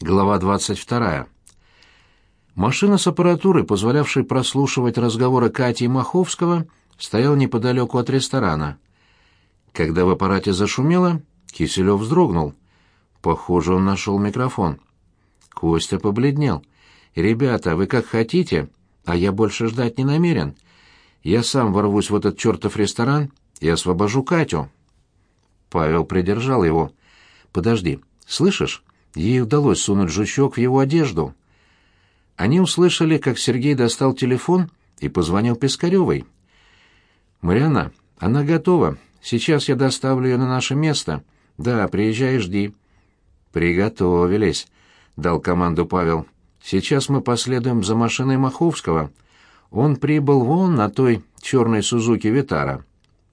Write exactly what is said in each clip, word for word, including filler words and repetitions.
Глава двадцать вторая. Машина с аппаратурой, позволявшей прослушивать разговоры Кати и Маховского, стояла неподалеку от ресторана. Когда в аппарате зашумело, Киселев вздрогнул. Похоже, он нашел микрофон. Костя побледнел. «Ребята, вы как хотите, а я больше ждать не намерен. Я сам ворвусь в этот чертов ресторан и освобожу Катю». Павел придержал его. «Подожди, слышишь? Ей удалось сунуть жучок в его одежду». Они услышали, как Сергей достал телефон и позвонил Пискаревой. «Марьяна, она готова. Сейчас я доставлю ее на наше место. Да, приезжай и жди». «Приготовились», — дал команду Павел. «Сейчас мы последуем за машиной Маховского. Он прибыл вон на той черной Сузуки Витара».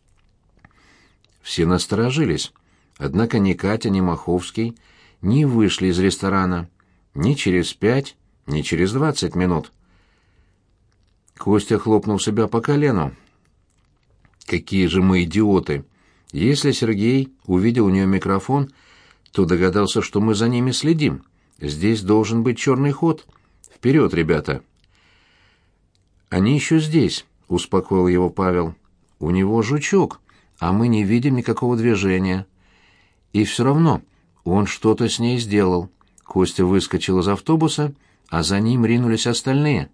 Все насторожились. Однако ни Катя, ни Маховский не вышли из ресторана ни через пять, ни через двадцать минут. Костя хлопнул себя по колену. «Какие же мы идиоты! Если Сергей увидел у нее микрофон, то догадался, что мы за ними следим. Здесь должен быть черный ход. Вперед, ребята!» «Они еще здесь», — успокоил его Павел. «У него жучок, а мы не видим никакого движения. И все равно он что-то с ней сделал». Костя выскочил из автобуса, а за ним ринулись остальные.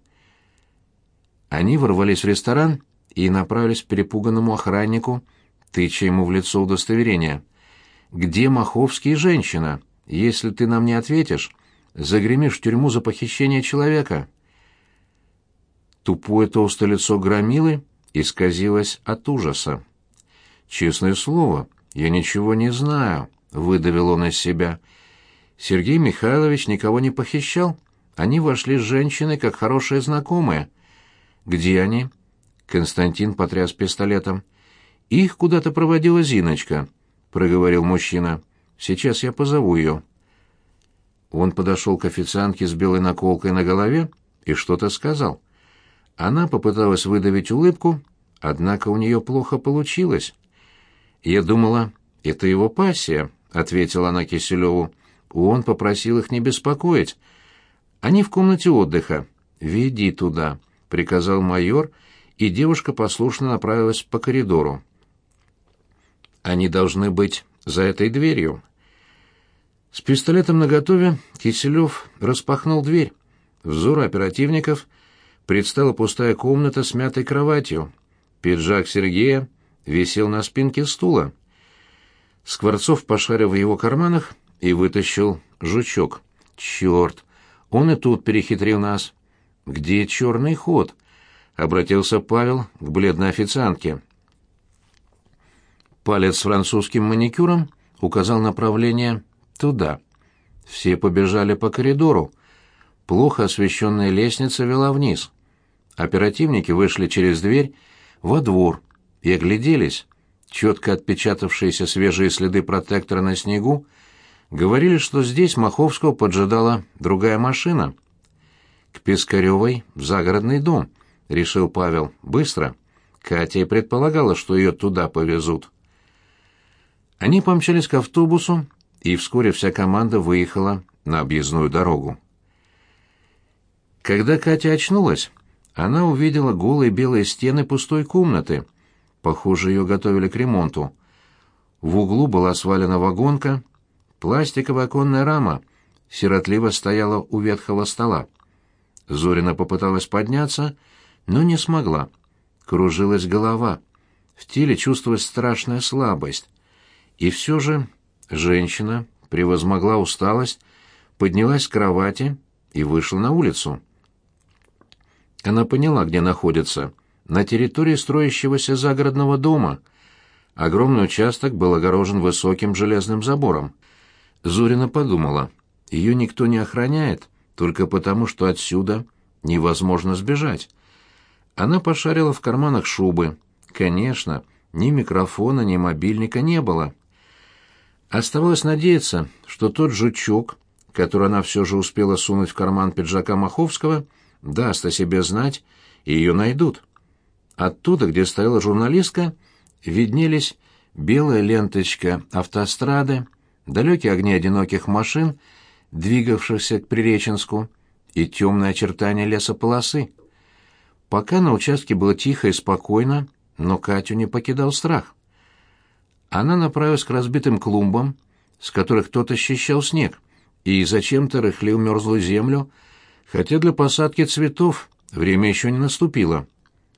Они ворвались в ресторан и направились к перепуганному охраннику, тыча ему в лицо удостоверение. «Где Маховский и женщина? Если ты нам не ответишь, загремишь в тюрьму за похищение человека». Тупое толстое лицо громилы исказилось от ужаса. «Честное слово, я ничего не знаю», — выдавил он из себя. «Сергей Михайлович никого не похищал. Они вошли с женщиной, как хорошие знакомые». «Где они?» — Константин потряс пистолетом. «Их куда-то проводила Зиночка», — проговорил мужчина. «Сейчас я позову ее». Он подошел к официантке с белой наколкой на голове и что-то сказал. Она попыталась выдавить улыбку, однако у нее плохо получилось. «Я думала, это его пассия», — ответила она Киселеву. «Он попросил их не беспокоить. Они в комнате отдыха. Веди туда», — приказал майор, и девушка послушно направилась по коридору. «Они должны быть за этой дверью». С пистолетом наготове Киселев распахнул дверь. Взору оперативников предстала пустая комната с мятой кроватью. Пиджак Сергея висел на спинке стула. Скворцов пошарил в его карманах и вытащил жучок. «Черт! Он и тут перехитрил нас». «Где черный ход?» — обратился Павел к бледной официантке. Палец с французским маникюром указал направление туда. Все побежали по коридору. Плохо освещенная лестница вела вниз. Оперативники вышли через дверь во двор и огляделись. Четко отпечатавшиеся свежие следы протектора на снегу говорили, что здесь Маховского поджидала другая машина. «К Пискаревой в загородный дом», — решил Павел. «Быстро». Катя и предполагала, что ее туда повезут. Они помчались к автобусу, и вскоре вся команда выехала на объездную дорогу. Когда Катя очнулась, она увидела голые белые стены пустой комнаты. Похоже, ее готовили к ремонту. В углу была свалена вагонка, пластиковая оконная рама сиротливо стояла у ветхого стола. Зорина попыталась подняться, но не смогла. Кружилась голова. В теле чувствовалась страшная слабость. И все же женщина превозмогла усталость, поднялась с кровати и вышла на улицу. Она поняла, где находится. На территории строящегося загородного дома. Огромный участок был огорожен высоким железным забором. Зорина подумала, ее никто не охраняет, только потому, что отсюда невозможно сбежать. Она пошарила в карманах шубы. Конечно, ни микрофона, ни мобильника не было. Оставалось надеяться, что тот жучок, который она все же успела сунуть в карман пиджака Маховского, даст о себе знать, и ее найдут. Оттуда, где стояла журналистка, виднелись белая ленточка автострады, далекие огни одиноких машин, двигавшихся к Приреченску, и темные очертания лесополосы. Пока на участке было тихо и спокойно, но Катю не покидал страх. Она направилась к разбитым клумбам, с которых кто-то счищал снег, и зачем-то рыхлил мерзлую землю, хотя для посадки цветов время еще не наступило.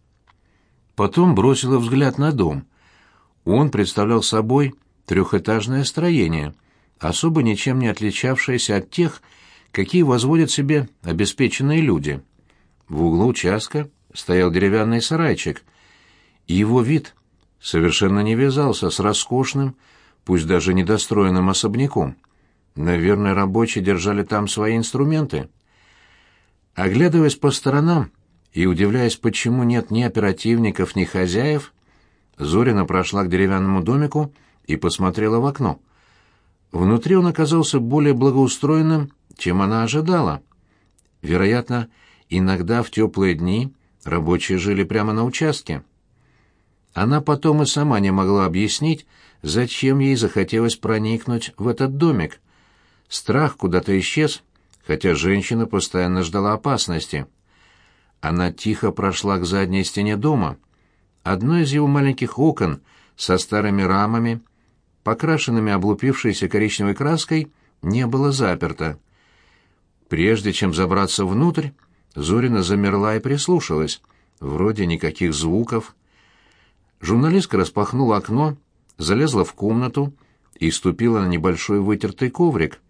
Потом бросила взгляд на дом. Он представлял собой трехэтажное строение, особо ничем не отличавшееся от тех, какие возводят себе обеспеченные люди. В углу участка стоял деревянный сарайчик, и его вид совершенно не вязался с роскошным, пусть даже недостроенным особняком. Наверное, рабочие держали там свои инструменты. Оглядываясь по сторонам и удивляясь, почему нет ни оперативников, ни хозяев, Зорина прошла к деревянному домику и посмотрела в окно. Внутри он оказался более благоустроенным, чем она ожидала. Вероятно, иногда в теплые дни рабочие жили прямо на участке. Она потом и сама не могла объяснить, зачем ей захотелось проникнуть в этот домик. Страх куда-то исчез, хотя женщина постоянно ждала опасности. Она тихо прошла к задней стене дома. Одно из его маленьких окон со старыми рамами, покрашенными облупившейся коричневой краской, не было заперто. Прежде чем забраться внутрь, Зорина замерла и прислушалась. Вроде никаких звуков. Журналистка распахнула окно, залезла в комнату и ступила на небольшой вытертый коврик.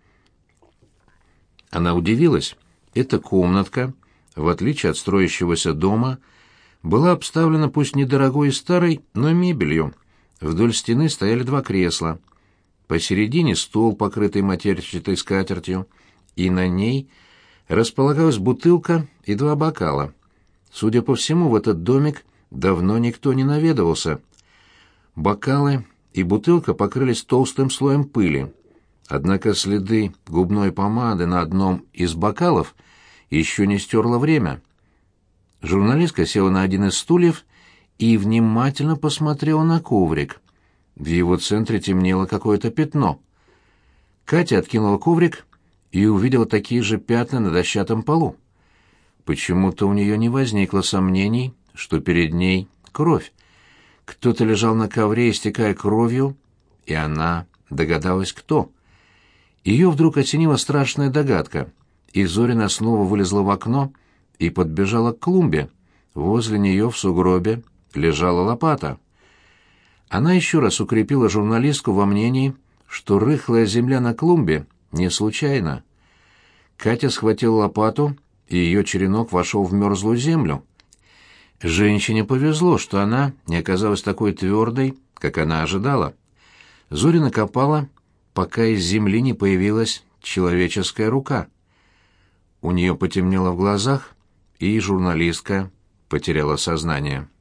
Она удивилась. Эта комнатка, в отличие от строящегося дома, была обставлена пусть недорогой и старой, но мебелью. Вдоль стены стояли два кресла. Посередине стол, покрытый матерчатой скатертью, и на ней располагалась бутылка и два бокала. Судя по всему, в этот домик давно никто не наведывался. Бокалы и бутылка покрылись толстым слоем пыли. Однако следы губной помады на одном из бокалов еще не стерло время. Журналистка села на один из стульев и внимательно посмотрела на коврик. В его центре темнело какое-то пятно. Катя откинула коврик и увидела такие же пятна на дощатом полу. Почему-то у нее не возникло сомнений, что перед ней кровь. Кто-то лежал на ковре, истекая кровью, и она догадалась, кто. Ее вдруг осенила страшная догадка, и Зорина снова вылезла в окно и подбежала к клумбе. Возле нее в сугробе лежала лопата. Она еще раз укрепила журналистку во мнении, что рыхлая земля на клумбе не случайно. Катя схватила лопату, и ее черенок вошел в мерзлую землю. Женщине повезло, что она не оказалась такой твердой, как она ожидала. Зорина копала, пока из земли не появилась человеческая рука. У нее потемнело в глазах, и журналистка потеряла сознание.